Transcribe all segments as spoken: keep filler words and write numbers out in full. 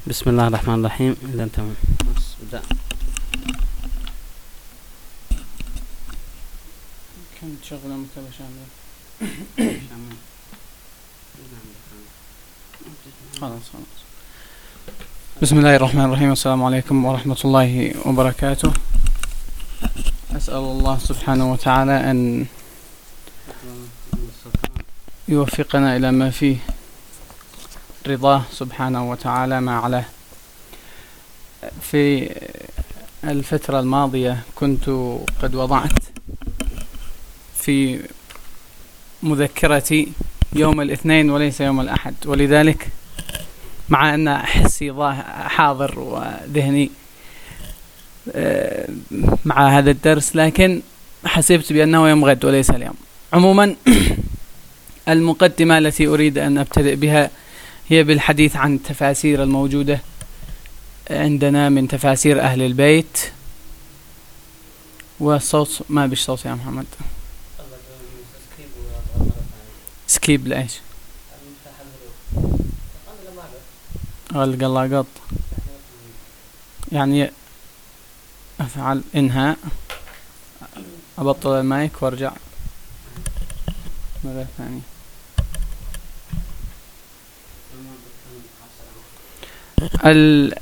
بسم الله الرحمن الرحيم. إذا أنت بدأ كم شغلة مكتبة شاملة. خلاص خلاص. بسم الله الرحمن الرحيم، والسلام عليكم ورحمة الله وبركاته. أسأل الله سبحانه وتعالى أن يوفقنا إلى ما فيه رضاه سبحانه وتعالى ما علاه. في الفترة الماضية كنت قد وضعت في مذكرتي يوم الاثنين وليس يوم الأحد، ولذلك مع أن حسي حاضر وذهني مع هذا الدرس، لكن حسبت بأنه يوم غد وليس اليوم. عموما المقدمة التي أريد أن أبتدئ بها هي بالحديث عن التفاسير الموجودة عندنا من تفاسير أهل البيت. والصوت ما بيش صوت يا محمد. سكيب لإيش؟ القلاقط يعني أفعل إنهاء، أبطل المايك وارجع مرة ثانية. ال...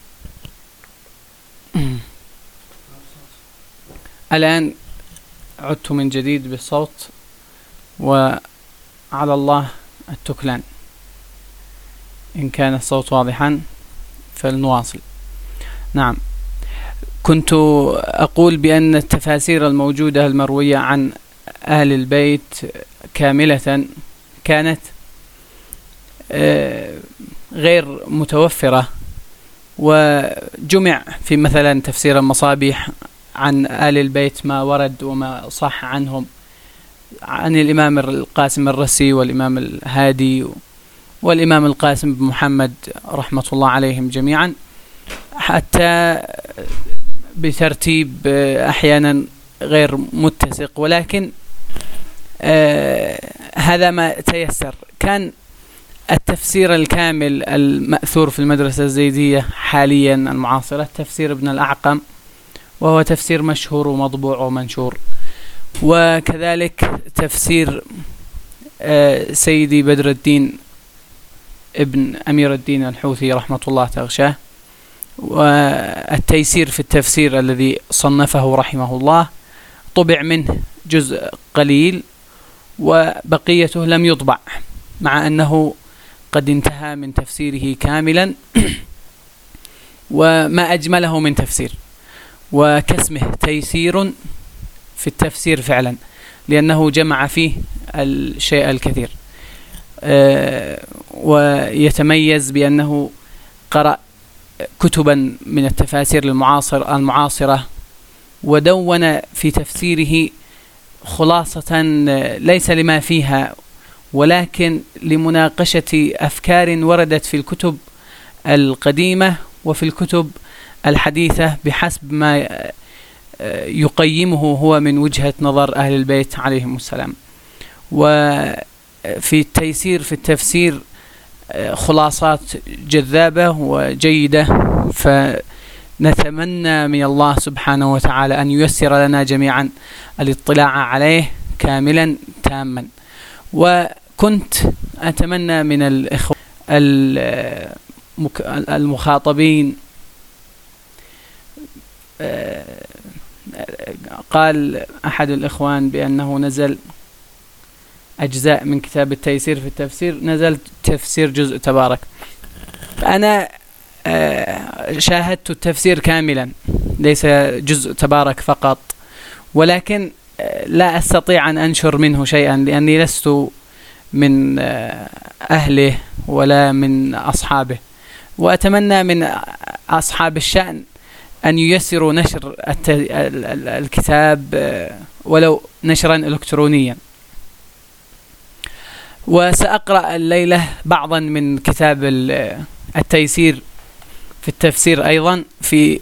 الآن عدت من جديد بالصوت، وعلى الله التكلان. إن كان الصوت واضحا فلنواصل. نعم، كنت أقول بأن التفاسير الموجودة المروية عن أهل البيت كاملة كانت غير متوفرة، وجمع في مثلا تفسير المصابيح عن آل البيت ما ورد وما صح عنهم، عن الإمام القاسم الرسي والإمام الهادي والإمام القاسم بن محمد رحمة الله عليهم جميعا، حتى بترتيب أحيانا غير متسق، ولكن آه هذا ما تيسر. كان التفسير الكامل المأثور في المدرسة الزيدية حاليا المعاصرة تفسير ابن الأعقم، وهو تفسير مشهور ومطبوع ومنشور، وكذلك تفسير آه سيدي بدر الدين ابن أمير الدين الحوثي رحمة الله تغشاه، والتيسير في التفسير الذي صنفه رحمه الله طبع منه جزء قليل وبقيته لم يطبع، مع أنه قد انتهى من تفسيره كاملا وما أجمله من تفسير، وكاسمه تيسير في التفسير فعلا، لأنه جمع فيه الشيء الكثير. أه ويتميز بأنه قرأ كتبا من التفاسير المعاصر المعاصرة، ودون في تفسيره خلاصة ليس لما فيها، ولكن لمناقشة أفكار وردت في الكتب القديمة وفي الكتب الحديثة بحسب ما يقيمه هو من وجهة نظر أهل البيت عليهم السلام. وفي التيسير في التفسير خلاصات جذابة وجيدة، فنتمنى من الله سبحانه وتعالى أن ييسر لنا جميعا الاطلاع عليه كاملا تاما. وكنت أتمنى من الإخوة المخاطبين، قال أحد الإخوان بأنه نزل أجزاء من كتاب التيسير في التفسير، نزل تفسير جزء تبارك. أنا شاهدت التفسير كاملا، ليس جزء تبارك فقط، ولكن لا أستطيع أن أنشر منه شيئا لأني لست من أهله ولا من أصحابه، وأتمنى من أصحاب الشأن أن ييسروا نشر الكتاب ولو نشرا إلكترونيا. وسأقرأ الليلة بعضا من كتاب التيسير في التفسير أيضا في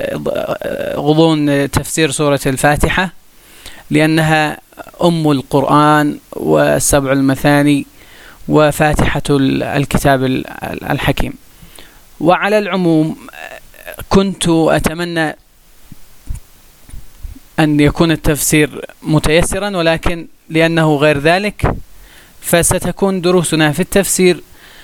غضون تفسير سورة الفاتحة، لأنها أم القرآن والسبع المثاني وفاتحة الكتاب الحكيم. وعلى العموم كنت أتمنى أن يكون التفسير متيسرا، ولكن لأنه غير ذلك فستكون دروسنا في التفسير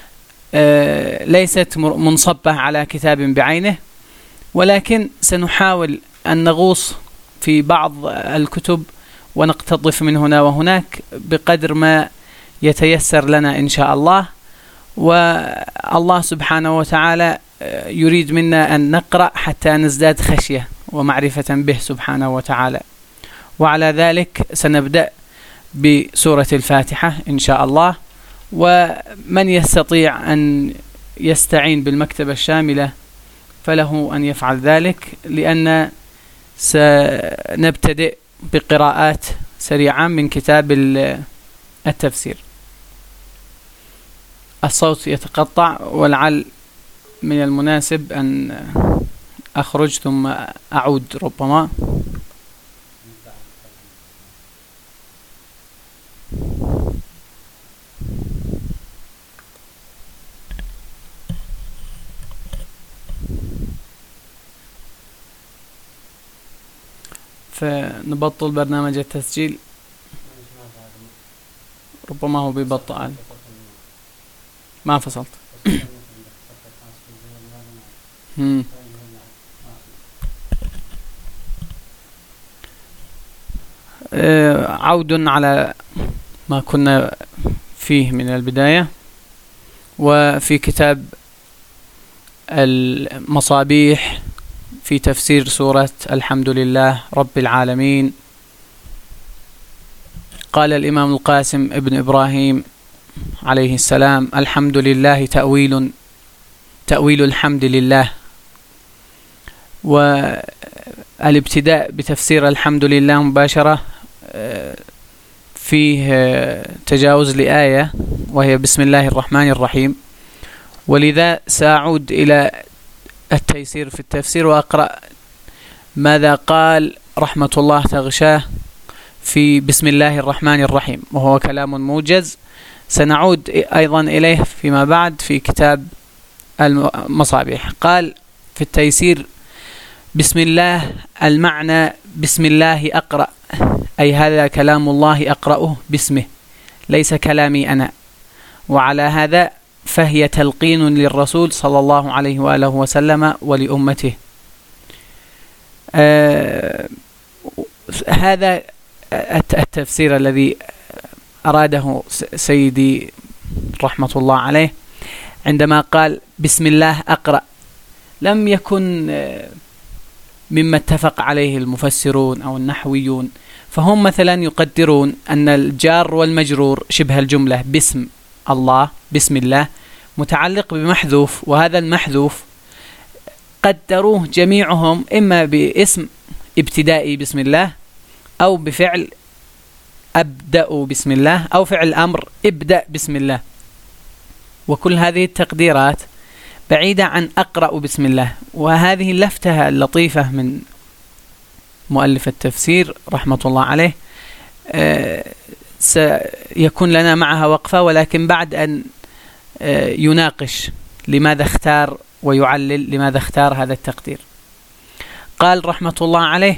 ليست منصبة على كتاب بعينه، ولكن سنحاول أن نغوص في بعض الكتب ونقتطف من هنا وهناك بقدر ما يتيسر لنا إن شاء الله. والله سبحانه وتعالى يريد منا أن نقرأ حتى نزداد خشية ومعرفة به سبحانه وتعالى. وعلى ذلك سنبدأ بسورة الفاتحة إن شاء الله، ومن يستطيع أن يستعين بالمكتبة الشاملة فله أن يفعل ذلك، لأن سنبتدئ بقراءات سريعة من كتاب التفسير. الصوت يتقطع، ولعل من المناسب أن أخرج ثم أعود ربما. فنبطل برنامج التسجيل، ربما هو ببطء. ما فصلت. عود على ما كنا فيه من البداية. وفي كتاب المصابيح في تفسير سورة الحمد لله رب العالمين، قال الإمام القاسم ابن إبراهيم عليه السلام: الحمد لله تأويل تأويل الحمد لله. والابتداء بتفسير الحمد لله مباشرة فيه تجاوز لآية وهي بسم الله الرحمن الرحيم، ولذا سأعود إلى التيسير في التفسير وأقرأ ماذا قال رحمة الله تغشاه في بسم الله الرحمن الرحيم، وهو كلام موجز سنعود أيضا إليه فيما بعد في كتاب المصابيح. قال في التيسير: بسم الله المعنى بسم الله أقرأ، أي هذا كلام الله أقرأه باسمه ليس كلامي أنا. وعلى هذا فهي تلقين للرسول صلى الله عليه وآله وسلم ولأمته. آه هذا التفسير الذي أراده سيدي رحمة الله عليه عندما قال بسم الله أقرأ، لم يكن مما اتفق عليه المفسرون أو النحويون، فهم مثلا يقدرون أن الجار والمجرور شبه الجملة باسم الله بسم الله متعلق بمحذوف، وهذا المحذوف قدروه جميعهم إما باسم ابتدائي بسم الله، أو بفعل أبدأ بسم الله، أو فعل أمر ابدأ بسم الله. وكل هذه التقديرات بعيدة عن أقرأ بسم الله. وهذه اللفتة اللطيفة من مؤلف التفسير رحمة الله عليه آه سيكون لنا معها وقفة، ولكن بعد أن آه يناقش لماذا اختار ويعلل لماذا اختار هذا التقدير. قال رحمة الله عليه: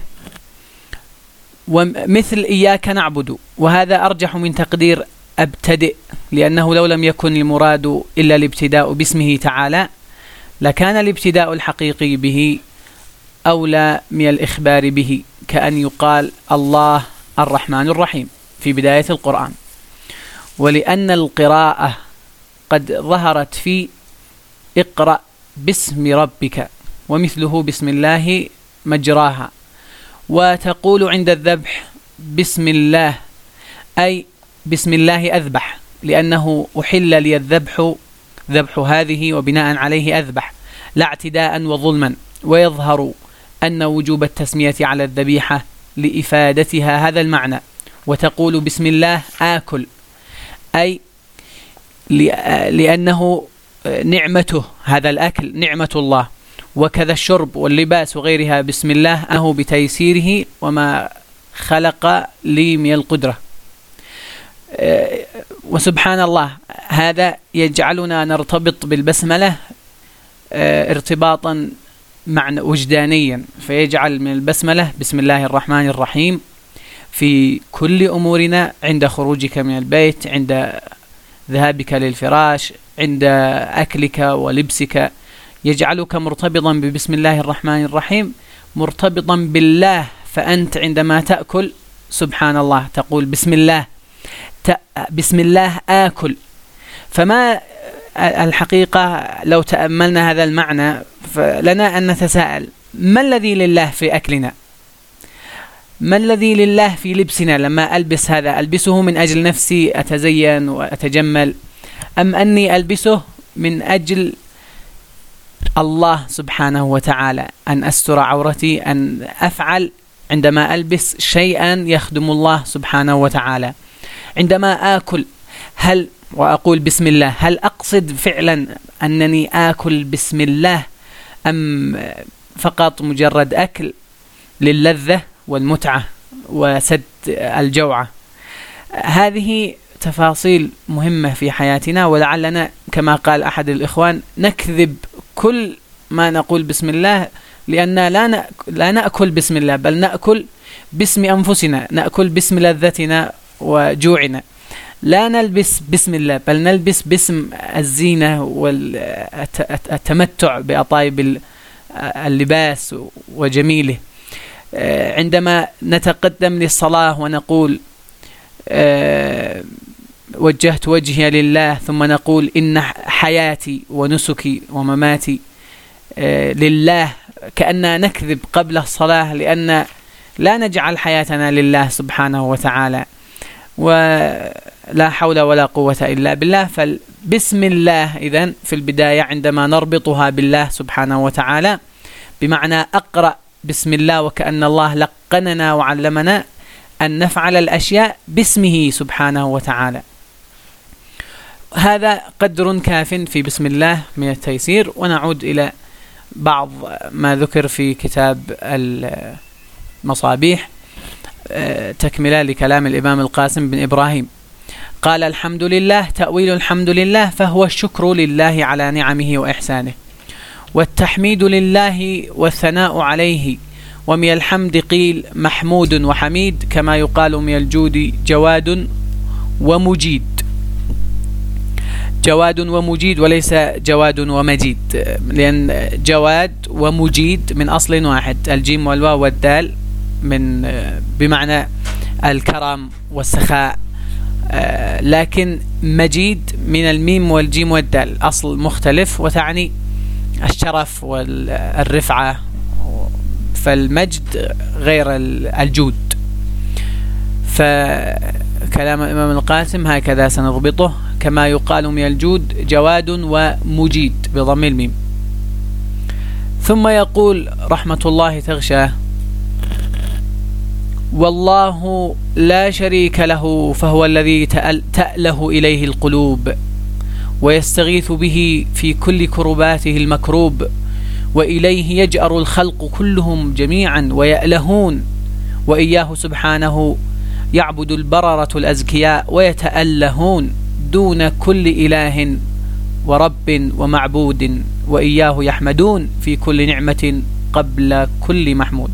ومثل إياك نعبد، وهذا أرجح من تقدير أبتدئ، لأنه لو لم يكن المراد إلا الابتداء باسمه تعالى لكان الابتداء الحقيقي به أولى من الإخبار به، كأن يقال الله الرحمن الرحيم في بداية القرآن. ولأن القراءة قد ظهرت في اقرأ باسم ربك، ومثله بسم الله مجراها، وتقول عند الذبح بسم الله، أي بسم الله أذبح، لأنه أحل لي الذبح ذبح هذه وبناء عليه أذبح، لا اعتداء وظلما. ويظهر أن وجوب التسمية على الذبيحة لإفادتها هذا المعنى. وتقول بسم الله آكل، أي لأنه نعمته، هذا الأكل نعمة الله. وكذا الشرب واللباس وغيرها بسم الله أنه بتيسيره وما خلق لي من القدرة. وسبحان الله، هذا يجعلنا نرتبط بالبسملة ارتباطا معنى وجدانيا، فيجعل من البسملة بسم الله الرحمن الرحيم في كل أمورنا، عند خروجك من البيت، عند ذهابك للفراش، عند أكلك ولبسك، يجعلك مرتبطا ببسم الله الرحمن الرحيم، مرتبطا بالله. فأنت عندما تأكل سبحان الله تقول بسم الله، بسم الله آكل. فما الحقيقة لو تأملنا هذا المعنى فلنا أن نتساءل: ما الذي لله في أكلنا؟ ما الذي لله في لبسنا؟ لما ألبس هذا ألبسه من أجل نفسي أتزين وأتجمل، أم أني ألبسه من أجل الله سبحانه وتعالى، أن أستر عورتي، أن أفعل عندما ألبس شيئا يخدم الله سبحانه وتعالى. عندما آكل هل وأقول بسم الله، هل أقصد فعلا أنني آكل بسم الله، أم فقط مجرد أكل للذة والمتعة وسد الجوعة؟ هذه تفاصيل مهمة في حياتنا، ولعلنا كما قال أحد الإخوان نكذب كل ما نقول بسم الله، لأننا لا لا نأكل بسم الله، بل نأكل باسم أنفسنا، نأكل باسم لذتنا وجوعنا. لا نلبس بسم الله، بل نلبس باسم الزينة والتمتع بأطايب اللباس وجميله. عندما نتقدم للصلاة ونقول وجهت وجهي لله، ثم نقول إن حياتي ونسكي ومماتي لله، كأننا نكذب قبل الصلاة، لأن لا نجعل حياتنا لله سبحانه وتعالى، ولا حول ولا قوة إلا بالله. فبسم الله إذن في البداية عندما نربطها بالله سبحانه وتعالى بمعنى أقرأ بسم الله، وكأن الله لقننا وعلمنا أن نفعل الأشياء باسمه سبحانه وتعالى. هذا قدر كاف في بسم الله من التيسير. ونعود إلى بعض ما ذكر في كتاب المصابيح تكملة لكلام الإمام القاسم بن إبراهيم. قال: الحمد لله، تأويل الحمد لله فهو الشكر لله على نعمه وإحسانه، والتحميد لله والثناء عليه. ومن الحمد قيل محمود وحميد، كما يقال من الجود جواد ومجيد. جواد ومجيد وليس جواد ومجيد، لأن جواد ومجيد من أصل واحد، الجيم والواو والدال، من بمعنى الكرم والسخاء، لكن مجيد من الميم والجيم والدال، أصل مختلف وتعني الشرف والرفعة، فالمجد غير الجود. فكلام الإمام القاسم هكذا سنضبطه، كما يقال من الجود جواد ومجيد بضم الميم. ثم يقول رحمة الله تغشاه: والله لا شريك له، فهو الذي تأله إليه القلوب، ويستغيث به في كل كرباته المكروب، وإليه يجأر الخلق كلهم جميعا ويألهون، وإياه سبحانه يعبد البررة الأزكياء ويتألهون، دون كل إله ورب ومعبود، وإياه يحمدون في كل نعمة قبل كل محمود.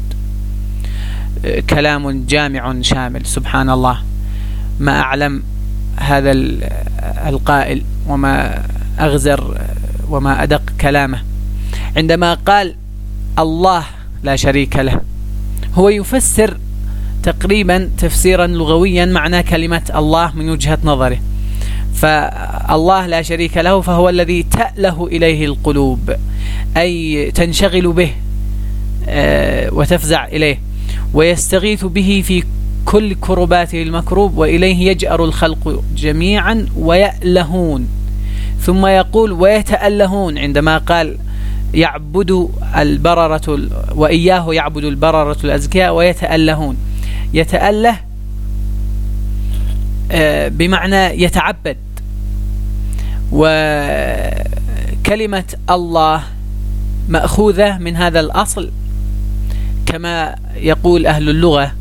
كلام جامع شامل، سبحان الله، ما أعلم هذا القائل وما أغزر وما أدق كلامه. عندما قال الله لا شريك له، هو يفسر تقريبا تفسيرا لغويا معنى كلمة الله من وجهة نظره. فالله لا شريك له فهو الذي تأله إليه القلوب، أي تنشغل به وتفزع إليه، ويستغيث به في كل كرباته المكروب، وإليه يجأر الخلق جميعا ويألهون. ثم يقول ويتألهون، عندما قال يعبد البررة، وإياه يعبد البررة الأزكياء ويتألهون. يتأله بمعنى يتعبد، وكلمة الله مأخوذة من هذا الأصل كما يقول أهل اللغة.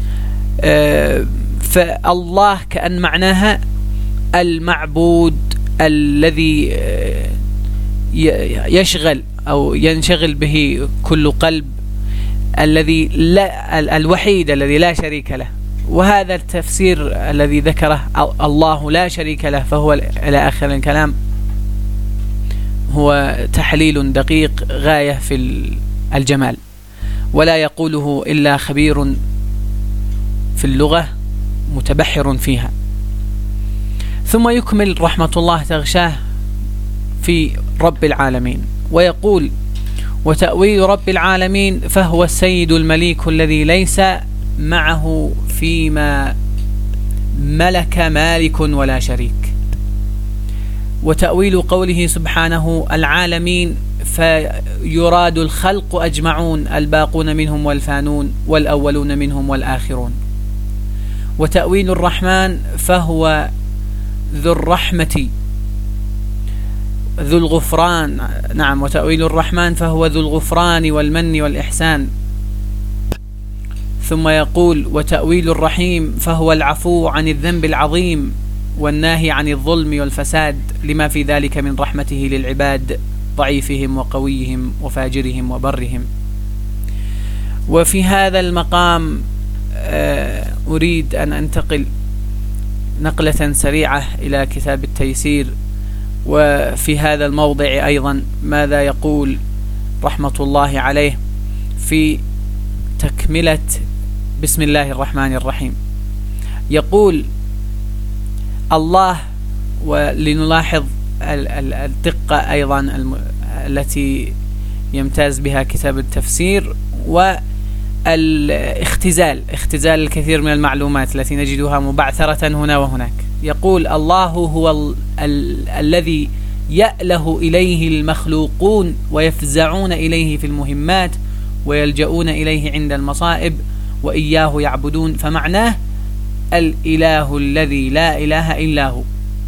فالله كأن معناها المعبود الذي يشغل أو ينشغل به كل قلب، الذي لا الوحيد الذي لا شريك له. وهذا التفسير الذي ذكره الله لا شريك له فهو إلى آخر الكلام هو تحليل دقيق غاية في الجمال، ولا يقوله إلا خبير في اللغة متبحر فيها. ثم يكمل رحمة الله تغشاه في رب العالمين ويقول: وتأويل رب العالمين فهو السيد المليك الذي ليس معه فيما ملك مالك ولا شريك. وتأويل قوله سبحانه العالمين فيراد الخلق أجمعون الباقون منهم والفانون والأولون منهم والآخرون. وتأويل الرحمن فهو ذو الرحمة ذو الغفران. نعم، وتأويل الرحمن فهو ذو الغفران والمن والإحسان. ثم يقول: وتأويل الرحيم فهو العفو عن الذنب العظيم والناهي عن الظلم والفساد لما في ذلك من رحمته للعباد ضعيفهم وقويهم وفاجرهم وبرهم. وفي هذا المقام أريد أن أنتقل نقلة سريعة إلى كتاب التيسير. وفي هذا الموضع أيضا ماذا يقول رحمة الله عليه في تكملة بسم الله الرحمن الرحيم؟ يقول الله، ولنلاحظ الدقة أيضا التي يمتاز بها كتاب التفسير والاختزال اختزال الكثير من المعلومات التي نجدها مبعثرة هنا وهناك. يقول الله هو ال ال الذي يأله إليه المخلوقون ويفزعون إليه في المهمات ويلجؤون إليه عند المصائب وإياه يعبدون. فمعناه الإله الذي لا إله إلا هو،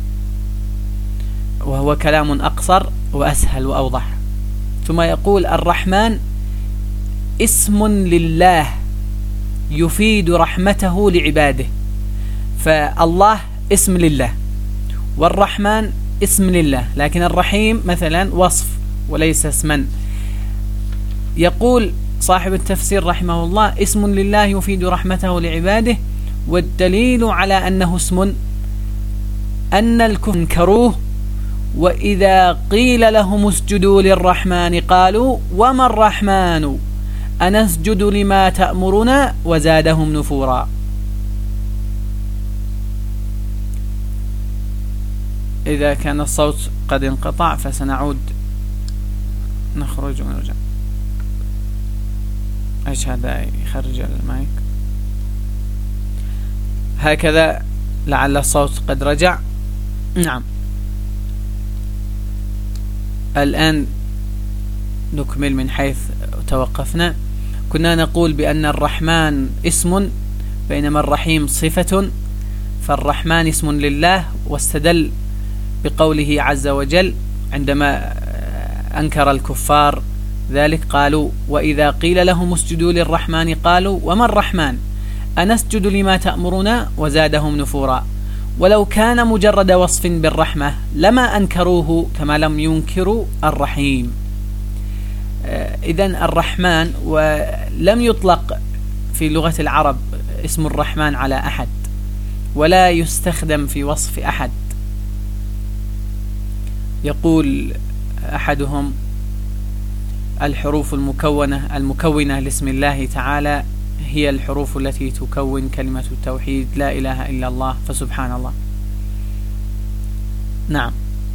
وهو كلام أقصر وأسهل وأوضح. ثم يقول الرحمن اسم لله يفيد رحمته لعباده. فالله اسم لله والرحمن اسم لله، لكن الرحيم مثلا وصف وليس اسما. يقول صاحب التفسير رحمه الله اسم لله يفيد رحمته لعباده، والدليل على أنه اسم أن الكفر انكروه، وإذا قيل لهم اسجدوا للرحمن قالوا وما الرحمن أنسجد لما تأمرنا وزادهم نفورا. إذا كان الصوت قد انقطع فسنعود نخرج ونرجع. ايش هذا يخرج المايك؟ هكذا لعل الصوت قد رجع. نعم، الآن نكمل من حيث توقفنا. كنا نقول بأن الرحمن اسم بينما الرحيم صفة، فالرحمن اسم لله، واستدل بقوله عز وجل عندما أنكر الكفار ذلك قالوا وإذا قيل لهم اسجدوا للرحمن قالوا وما الرحمن أنسجد لما تأمرنا وزادهم نفورا. ولو كان مجرد وصف بالرحمة لما أنكروه كما لم ينكروا الرحيم. إذن الرحمن ولم يطلق في لغة العرب اسم الرحمن على أحد ولا يستخدم في وصف أحد. يقول أحدهم الحروف المكونة المكونة لاسم الله تعالى هي الحروف التي تكون كلمة التوحيد لا إله إلا الله، فسبحان الله. نعم.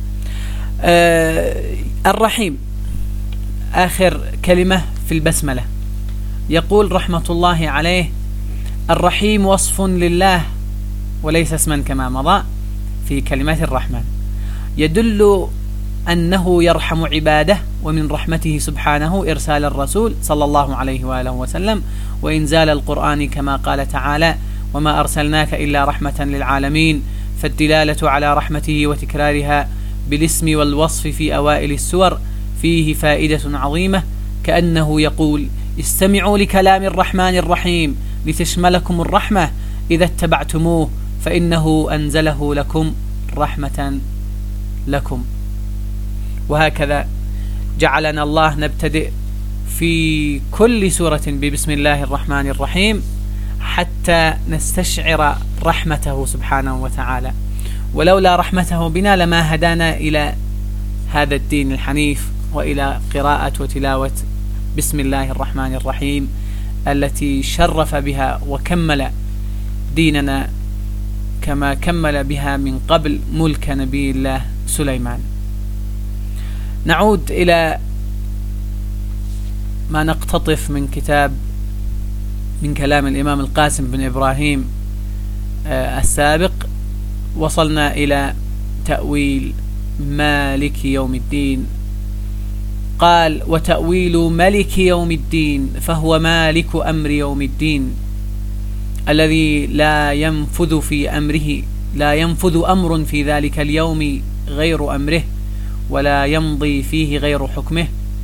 آه الرحيم آخر كلمة في البسملة. يقول رحمة الله عليه الرحيم وصف لله وليس اسما كما مضى في كلمات الرحمن، يدل أنه يرحم عباده، ومن رحمته سبحانه إرسال الرسول صلى الله عليه وآله وسلم وإنزال القرآن كما قال تعالى وما أرسلناك إلا رحمة للعالمين. فالدلالة على رحمته وتكرارها بالاسم والوصف في أوائل السور فيه فائدة عظيمة، كأنه يقول استمعوا لكلام الرحمن الرحيم لتشملكم الرحمة إذا اتبعتموه فإنه أنزله لكم رحمة لكم. وهكذا جعلنا الله نبتدئ في كل سورة ببسم الله الرحمن الرحيم حتى نستشعر رحمته سبحانه وتعالى، ولولا رحمته بنا لما هدانا إلى هذا الدين الحنيف وإلى قراءة وتلاوة بسم الله الرحمن الرحيم التي شرف بها وكمل ديننا كما كمل بها من قبل ملك نبي الله سليمان. نعود إلى ما نقتطف من كتاب من كلام الإمام القاسم بن إبراهيم السابق. وصلنا إلى تأويل مالك يوم الدين. قال: وتأويل ملك يوم الدين فهو مالك أمر يوم الدين الذي لا ينفذ في أمره لا ينفذ أمر في ذلك اليوم غير أمره ولا يمضي فيه غير حكمه.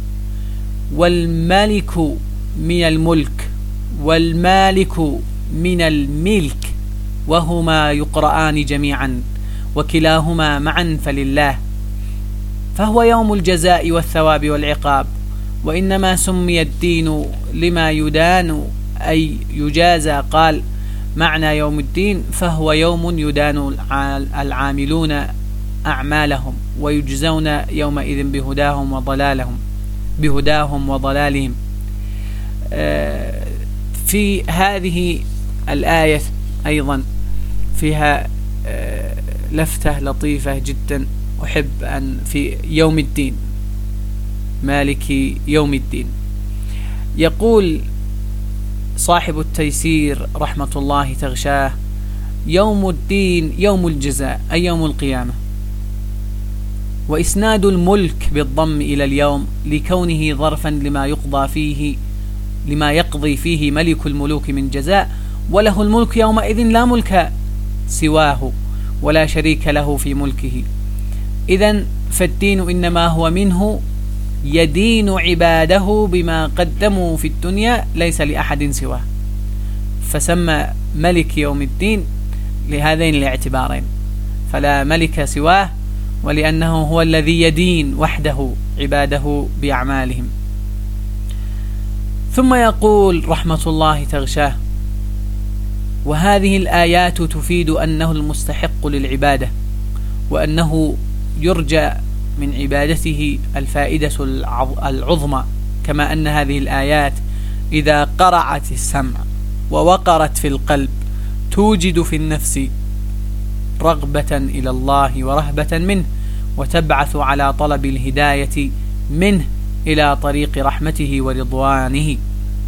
والملك من الملك والمالك من الملك وهما يقرآن جميعا وكلاهما معا فلله، فهو يوم الجزاء والثواب والعقاب. وإنما سمي الدين لما يدان أي يجازى. قال: معنى يوم الدين فهو يوم يدان العاملون أعمالهم ويجزون يومئذ بهداهم وضلالهم بهداهم وضلالهم. في هذه الآية أيضا فيها لفتة لطيفة جدا أحب أن في يوم الدين مالك يوم الدين. يقول صاحب التيسير رحمة الله تغشاه: يوم الدين يوم الجزاء أي يوم القيامة. وإسناد الملك بالضم إلى اليوم لكونه ظرفا لما يقضى فيه لما يقضي فيه ملك الملوك من جزاء، وله الملك يومئذ لا ملك سواه ولا شريك له في ملكه. إذن فالدين إنما هو منه يدين عباده بما قدموا في الدنيا ليس لأحد سواه، فسمى ملك يوم الدين لهذين الاعتبارين، فلا ملك سواه ولأنه هو الذي يدين وحده عباده بأعمالهم. ثم يقول رحمة الله تغشاه: وهذه الآيات تفيد أنه المستحق للعبادة وأنه يرجى من عبادته الفائدة العظمى، كما أن هذه الآيات إذا قرعت السمع ووقرت في القلب توجد في النفس رغبة إلى الله ورهبة منه وتبعث على طلب الهداية منه إلى طريق رحمته ورضوانه.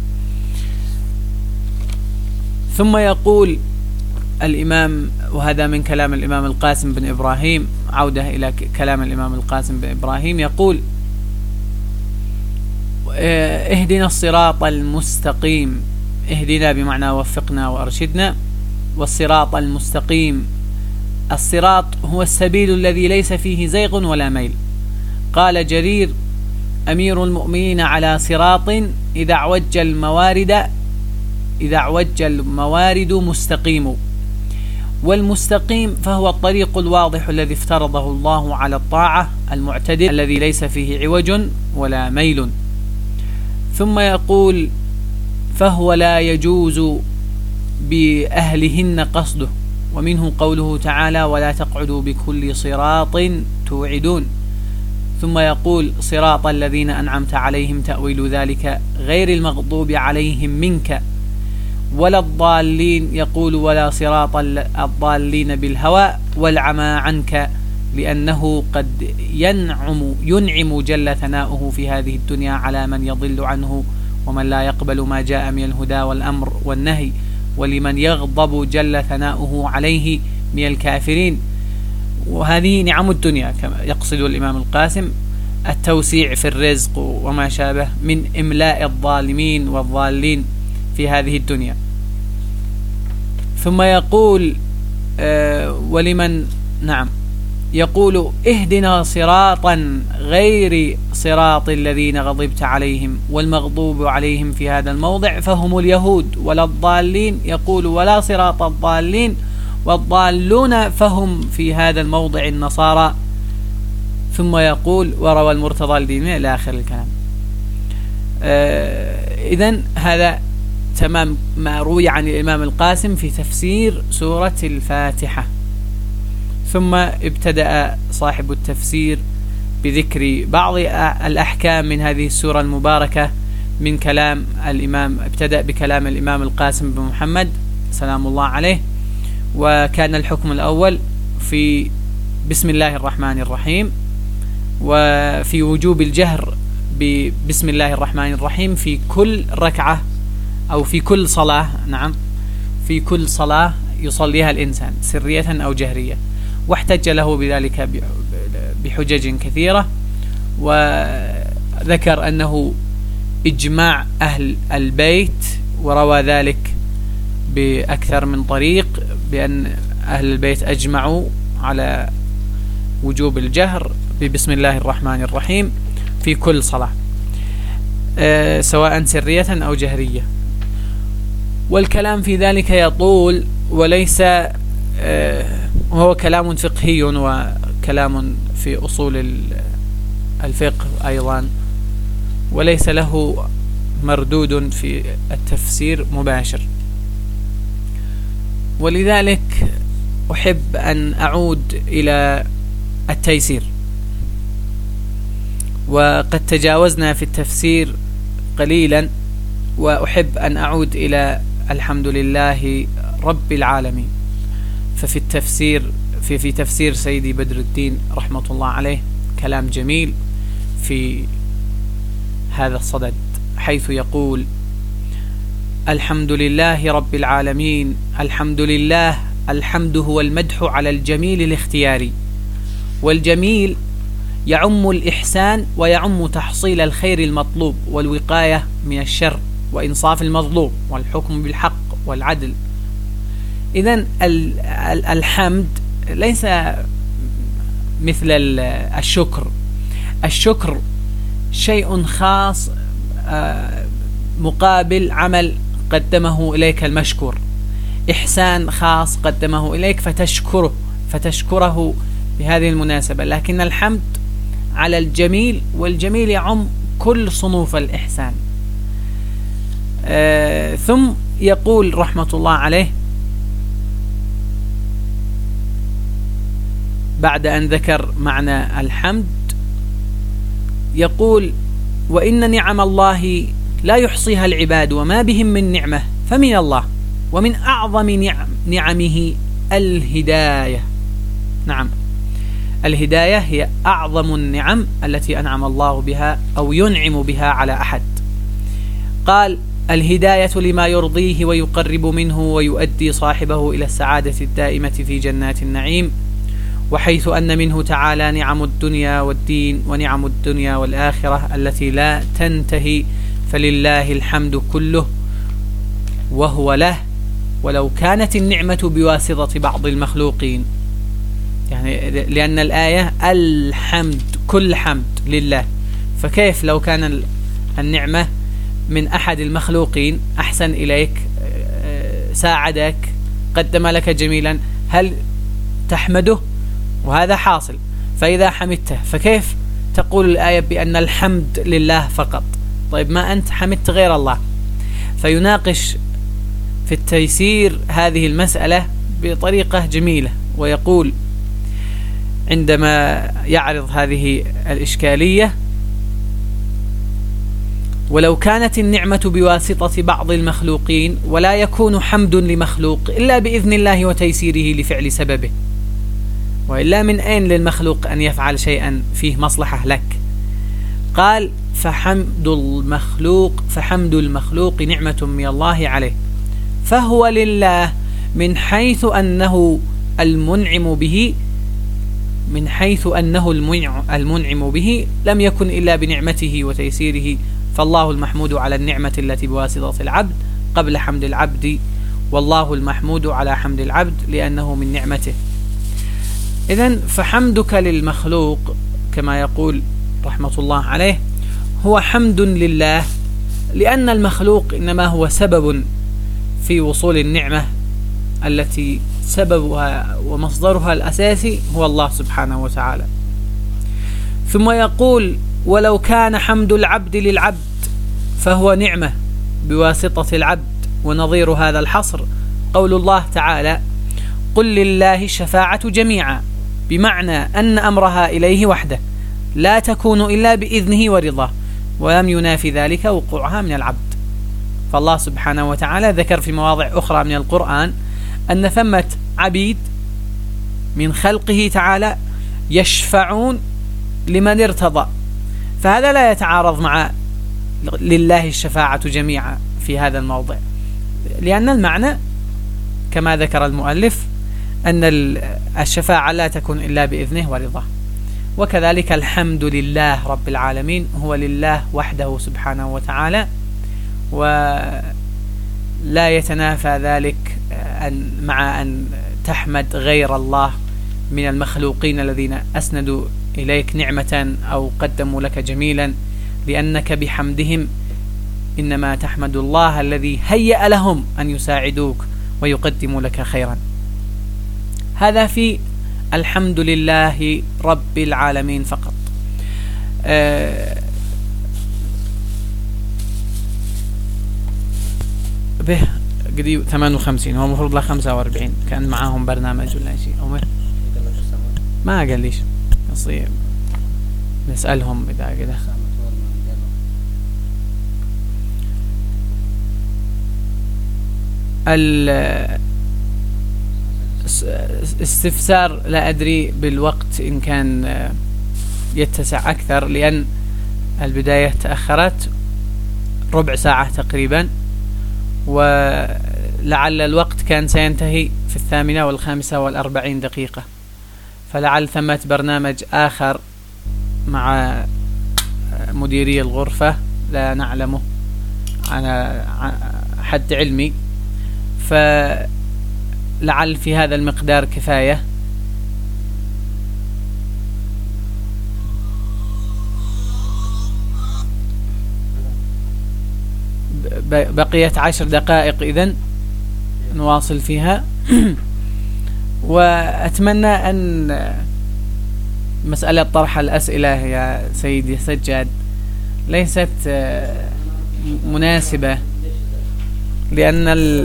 ثم يقول الإمام، وهذا من كلام الإمام القاسم بن إبراهيم، عودة إلى كلام الإمام القاسم بن إبراهيم، يقول: اهدنا الصراط المستقيم. اهدنا بمعنى وفقنا وأرشدنا، والصراط المستقيم الصراط هو السبيل الذي ليس فيه زيغ ولا ميل. قال جرير: أمير المؤمنين على صراط إذا اعوج الموارد إذا اعوج الموارد مستقيم. والمستقيم فهو الطريق الواضح الذي افترضه الله على الطاعة المعتدل الذي ليس فيه عوج ولا ميل. ثم يقول: فهو لا يجوز بأهلهن قصده، ومنه قوله تعالى: ولا تقعدوا بكل صراط توعدون. ثم يقول: صراط الذين أنعمت عليهم تأويل ذلك غير المغضوب عليهم منك ولا الضالين. يقول: ولا صراط الضالين بالهوى والعمى عنك، لأنه قد ينعم ينعم جل ثناؤه في هذه الدنيا على من يضل عنه ومن لا يقبل ما جاء من الهدى والأمر والنهي، ولمن يغضب جل ثناؤه عليه من الكافرين. وهذه نعم الدنيا كما يقصد الإمام القاسم التوسيع في الرزق وما شابه من إملاء الظالمين والضالين في هذه الدنيا. ثم يقول آه ولمن نعم يقول: اهدنا صراطا غير صراط الذين غضبت عليهم والمغضوب عليهم في هذا الموضع فهم اليهود، ولا الضالين. يقول: ولا صراط الضالين، والضالون فهم في هذا الموضع النصارى. ثم يقول وروى المرتضى الديني إلى آخر الكلام. آه إذن هذا تمام ما روي عن الإمام القاسم في تفسير سورة الفاتحة. ثم ابتدأ صاحب التفسير بذكر بعض الأحكام من هذه السورة المباركة من كلام الإمام. ابتدأ بكلام الإمام القاسم بن محمد سلام الله عليه، وكان الحكم الأول في بسم الله الرحمن الرحيم، وفي وجوب الجهر ببسم الله الرحمن الرحيم في كل ركعة أو في كل صلاة. نعم، في كل صلاة يصليها الإنسان سرية أو جهرية، واحتج له بذلك بحجج كثيرة، وذكر أنه إجماع أهل البيت، وروى ذلك بأكثر من طريق بأن أهل البيت أجمعوا على وجوب الجهر ببسم الله الرحمن الرحيم في كل صلاة أه سواء سرية أو جهرية. والكلام في ذلك يطول، وليس أه وهو كلام فقهي وكلام في أصول الفقه أيضا، وليس له مردود في التفسير مباشر. ولذلك أحب أن أعود إلى التيسير، وقد تجاوزنا في التفسير قليلا، وأحب أن أعود إلى الحمد لله رب العالمين. ففي التفسير في في تفسير سيدي بدر الدين رحمة الله عليه كلام جميل في هذا الصدد، حيث يقول الحمد لله رب العالمين. الحمد لله، الحمد هو المدح على الجميل الاختياري، والجميل يعم الإحسان ويعم تحصيل الخير المطلوب والوقاية من الشر وإنصاف المظلوم والحكم بالحق والعدل. إذن الحمد ليس مثل الشكر. الشكر شيء خاص مقابل عمل قدمه إليك المشكور، إحسان خاص قدمه إليك فتشكره فتشكره بهذه المناسبة. لكن الحمد على الجميل، والجميل يعم كل صنوف الإحسان. آه ثم يقول رحمة الله عليه بعد أن ذكر معنى الحمد، يقول وإن نعم الله لا يحصيها العباد وما بهم من نعمة فمن الله، ومن أعظم نعم نعمه الهداية. نعم، الهداية هي أعظم النعم التي أنعم الله بها أو ينعم بها على أحد. قال الهداية لما يرضيه ويقرب منه ويؤدي صاحبه إلى السعادة الدائمة في جنات النعيم، وحيث أن منه تعالى نعم الدنيا والدين ونعم الدنيا والآخرة التي لا تنتهي، فلله الحمد كله وهو له، ولو كانت النعمة بواسطة بعض المخلوقين. يعني لأن الآية الحمد كل حمد لله، فكيف لو كان النعمة من أحد المخلوقين أحسن إليك، ساعدك، قدم لك جميلا، هل تحمده؟ وهذا حاصل. فإذا حمدته فكيف تقول الآية بأن الحمد لله فقط؟ طيب ما أنت حمدت غير الله. فيناقش في التيسير هذه المسألة بطريقة جميلة، ويقول عندما يعرض هذه الإشكالية ولو كانت النعمة بواسطة بعض المخلوقين ولا يكون حمد لمخلوق إلا بإذن الله وتيسيره لفعل سببه، وإلا من أين للمخلوق أن يفعل شيئا فيه مصلحة لك؟ قال فحمد المخلوق فحمد المخلوق نعمة من الله عليه، فهو لله من حيث أنه المنعم به من حيث أنه المنعم به لم يكن إلا بنعمته وتيسيره، فالله المحمود على النعمة التي بواسطة العبد قبل حمد العبد، والله المحمود على حمد العبد لأنه من نعمته. إذن فحمدك للمخلوق كما يقول رحمة الله عليه هو حمد لله، لأن المخلوق إنما هو سبب في وصول النعمة التي سببها ومصدرها الأساسي هو الله سبحانه وتعالى. ثم يقول ولو كان حمد العبد للعبد فهو نعمة بواسطة العبد. ونظير هذا الحصر قول الله تعالى قل لله الشفاعة جميعا، بمعنى أن أمرها إليه وحده لا تكون إلا بإذنه ورضاه، ولم ينافي ذلك وقوعها من العبد. فالله سبحانه وتعالى ذكر في مواضع أخرى من القرآن أن ثمة عبيد من خلقه تعالى يشفعون لمن ارتضى، فهذا لا يتعارض مع لله الشفاعة جميعا في هذا الموضع، لأن المعنى كما ذكر المؤلف أن الشفاعة لا تكون إلا بإذنه ورضاه. وكذلك الحمد لله رب العالمين هو لله وحده سبحانه وتعالى، ولا يتنافى ذلك أن مع أن تحمد غير الله من المخلوقين الذين أسندوا إليك نعمة أو قدموا لك جميلا، لأنك بحمدهم إنما تحمد الله الذي هيأ لهم أن يساعدوك ويقدموا لك خيرا. هذا في الحمد لله رب العالمين فقط. أه به قريب ثمانية وخمسين، هو المفروض له خمسة وأربعين، كان معاهم برنامج ولا شيء. ما قال ليش نصيب نسألهم إذا كده. الاستفسار لا أدري بالوقت إن كان يتسع أكثر، لأن البداية تأخرت ربع ساعة تقريبا، ولعل الوقت كان سينتهي في الثامنة والخامسة والأربعين دقيقة، فلعل ثمة برنامج آخر مع مديري الغرفة لا نعلمه على حد علمي، فلعل في هذا المقدار كفاية. بقيت عشر دقائق إذن نواصل فيها. وأتمنى أن مسألة طرح الأسئلة يا سيدي سجاد ليست مناسبة، لأن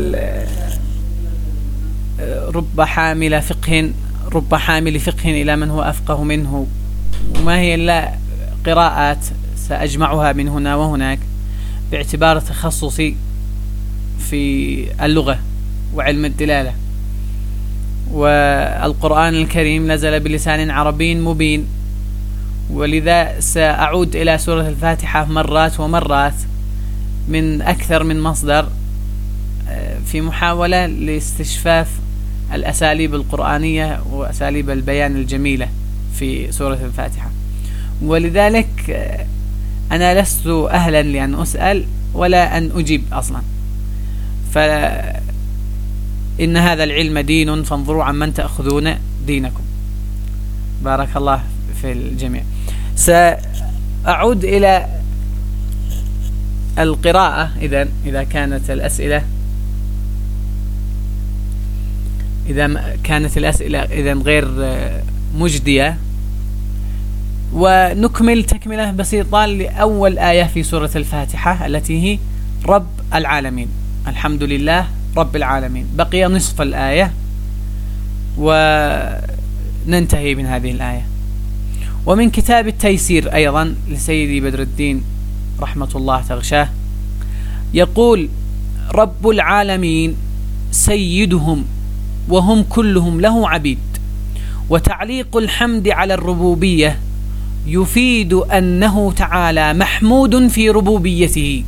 رب حامل فقه رب حامل فقه إلى من هو أفقه منه، وما هي إلا قراءات سأجمعها من هنا وهناك باعتبار تخصصي في اللغة وعلم الدلالة، والقرآن الكريم نزل بلسان عربي مبين، ولذا سأعود إلى سورة الفاتحة مرات ومرات من أكثر من مصدر في محاولة لاستشفاف الأساليب القرآنية وأساليب البيان الجميلة في سورة الفاتحة. ولذلك أنا لست أهلا لأن أسأل ولا أن أجيب أصلا، فإن هذا العلم دين فانظروا عمن تأخذون دينكم. بارك الله في الجميع. سأعود إلى القراءة إذا إذا كانت الأسئلة إذا كانت الأسئلة إذا غير مجدية، ونكمل تكملة بسيطة لأول آية في سورة الفاتحة التي هي رب العالمين، الحمد لله رب العالمين. بقي نصف الآية وننتهي من هذه الآية. ومن كتاب التيسير أيضا لسيدي بدر الدين رحمة الله تغشاه يقول رب العالمين سيدهم وهم كلهم له عبيد. وتعليق الحمد على الربوبية يفيد أنه تعالى محمود في ربوبيته،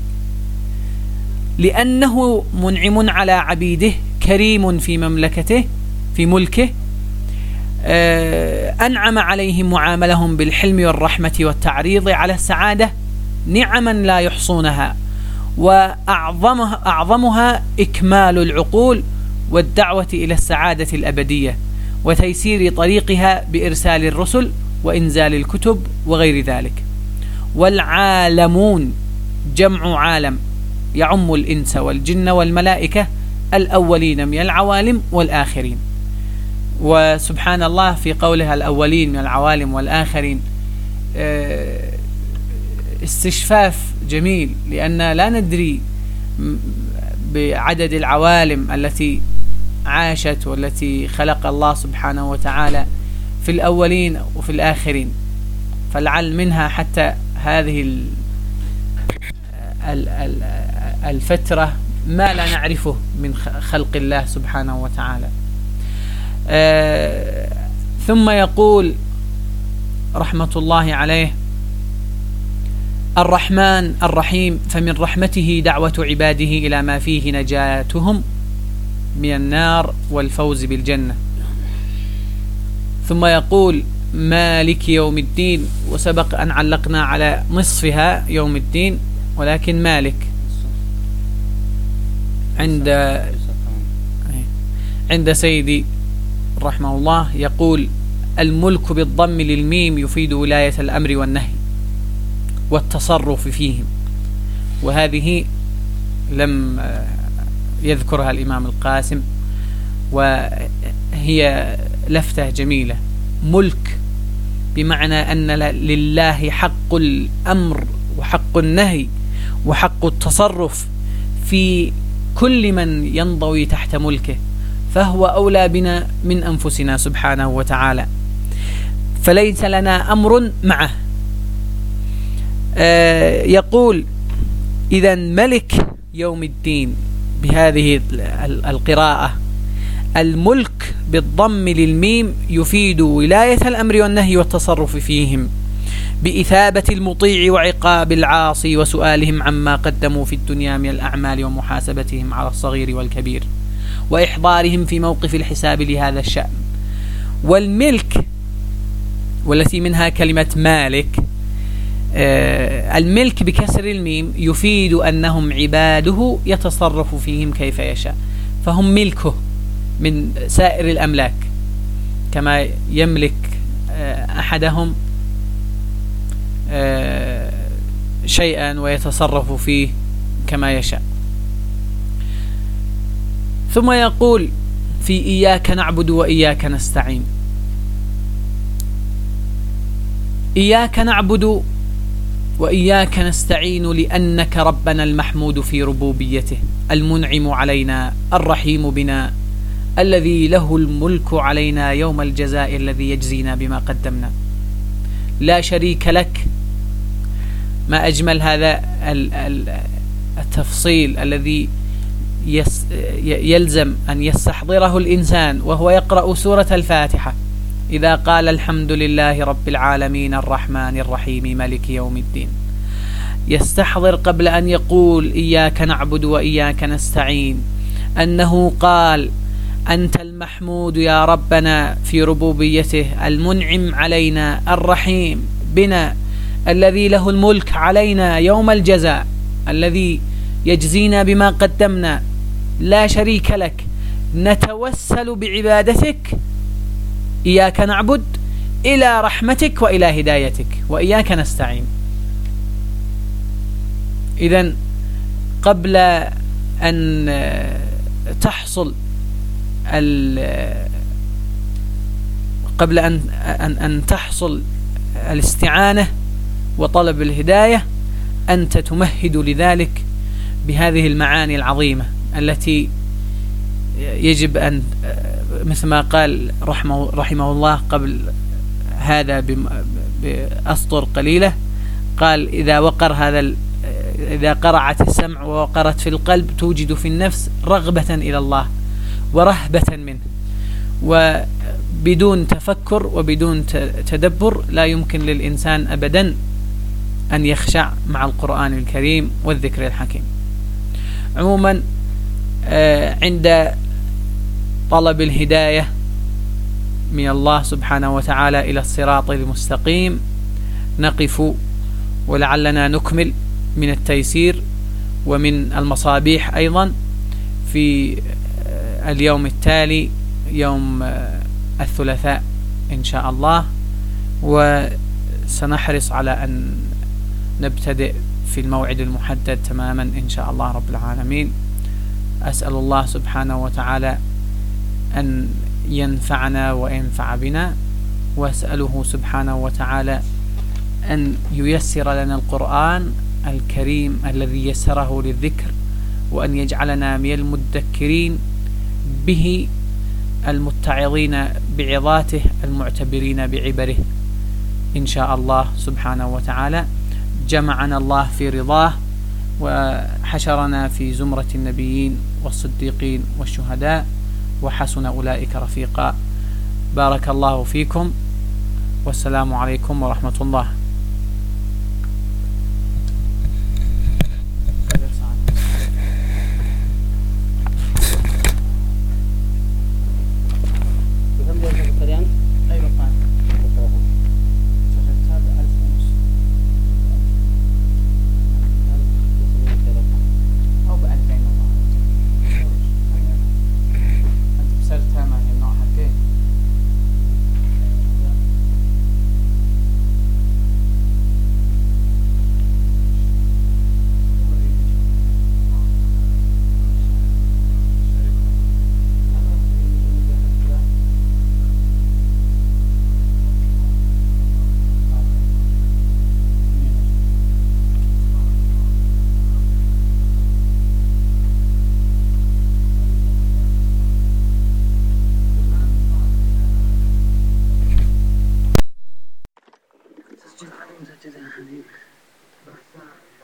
لأنه منعم على عبيده كريم في مملكته في ملكه، أنعم عليهم وعاملهم بالحلم والرحمة والتعريض على السعادة نعما لا يحصونها، وأعظمها أعظمها إكمال العقول والدعوة إلى السعادة الأبدية وتيسير طريقها بإرسال الرسل وإنزال الكتب وغير ذلك. والعالمون جمع عالم يعم الإنس والجن والملائكة الأولين من العوالم والآخرين. وسبحان الله في قولها الأولين من العوالم والآخرين استشفاف جميل، لأن لا ندري بعدد العوالم التي عاشت والتي خلق الله سبحانه وتعالى في الأولين وفي الآخرين، فلعل منها حتى هذه الفترة ما لا نعرفه من خلق الله سبحانه وتعالى. آه ثم يقول رحمة الله عليه: الرحمن الرحيم، فمن رحمته دعوة عباده إلى ما فيه نجاتهم من النار والفوز بالجنة. ثم يقول: مالك يوم الدين، وسبق أن علقنا على نصفها يوم الدين، ولكن مالك عند عند سيدي رحمه الله يقول: الملك بالضم للميم يفيد ولاية الأمر والنهي والتصرف فيهم، وهذه لم يذكرها الإمام القاسم، وهي لفتة جميلة. ملك بمعنى أن لله حق الأمر وحق النهي وحق التصرف في كل من ينضوي تحت ملكه، فهو أولى بنا من أنفسنا سبحانه وتعالى، فليس لنا أمر معه. آه يقول: إذا ملك يوم الدين بهذه القراءة، الملك بالضم للميم يفيد ولاية الأمر والنهي والتصرف فيهم، بإثابة المطيع وعقاب العاصي وسؤالهم عما قدموا في الدنيا من الأعمال ومحاسبتهم على الصغير والكبير وإحضارهم في موقف الحساب لهذا الشأن. والملك، والتي منها كلمة مالك، آه الملك بكسر الميم يفيد أنهم عباده يتصرف فيهم كيف يشاء، فهم ملكه من سائر الأملاك، كما يملك آه أحدهم آه شيئا ويتصرف فيه كما يشاء. ثم يقول: في إياك نعبد وإياك نستعين. إياك نعبد وإياك نستعين لأنك ربنا المحمود في ربوبيته، المنعم علينا، الرحيم بنا، الذي له الملك علينا يوم الجزاء الذي يجزينا بما قدمنا، لا شريك لك. ما أجمل هذا التفصيل الذي يلزم أن يستحضره الإنسان وهو يقرأ سورة الفاتحة، إذا قال: الحمد لله رب العالمين الرحمن الرحيم مالك يوم الدين، يستحضر قبل أن يقول إياك نعبد وإياك نستعين أنه قال: أنت المحمود يا ربنا في ربوبيته، المنعم علينا، الرحيم بنا، الذي له الملك علينا يوم الجزاء الذي يجزينا بما قدمنا، لا شريك لك، نتوسل بعبادتك إياك نعبد إلى رحمتك وإلى هدايتك، وإياك نستعين. إذن قبل أن تحصل قبل أن أن أن تحصل الاستعانة وطلب الهداية، أنت تمهد لذلك بهذه المعاني العظيمة التي يجب أن، مثل ما قال رحمه, رحمه الله قبل هذا بأسطر قليلة، قال: إذا وقر هذا إذا قرعت السمع ووقرت في القلب توجد في النفس رغبة إلى الله ورهبة منه، وبدون تفكر وبدون تدبر لا يمكن للإنسان أبدا أن يخشع مع القرآن الكريم والذكر الحكيم. عموما عند طلب الهداية من الله سبحانه وتعالى إلى الصراط المستقيم نقف، ولعلنا نكمل من التيسير ومن المصابيح أيضا في اليوم التالي يوم الثلاثاء إن شاء الله، وسنحرص على أن نبتدئ في الموعد المحدد تماما إن شاء الله رب العالمين. أسأل الله سبحانه وتعالى أن ينفعنا وينفع بنا، وأسأله سبحانه وتعالى أن ييسر لنا القرآن الكريم الذي يسره للذكر، وأن يجعلنا من المدكرين به المتعظين بعظاته المعتبرين بعبره إن شاء الله سبحانه وتعالى. جمعنا الله في رضاه وحشرنا في زمرة النبيين والصديقين والشهداء وحسن أولئك رفيقا. بارك الله فيكم والسلام عليكم ورحمة الله. سجل حبيبي سجل يا حبيبي.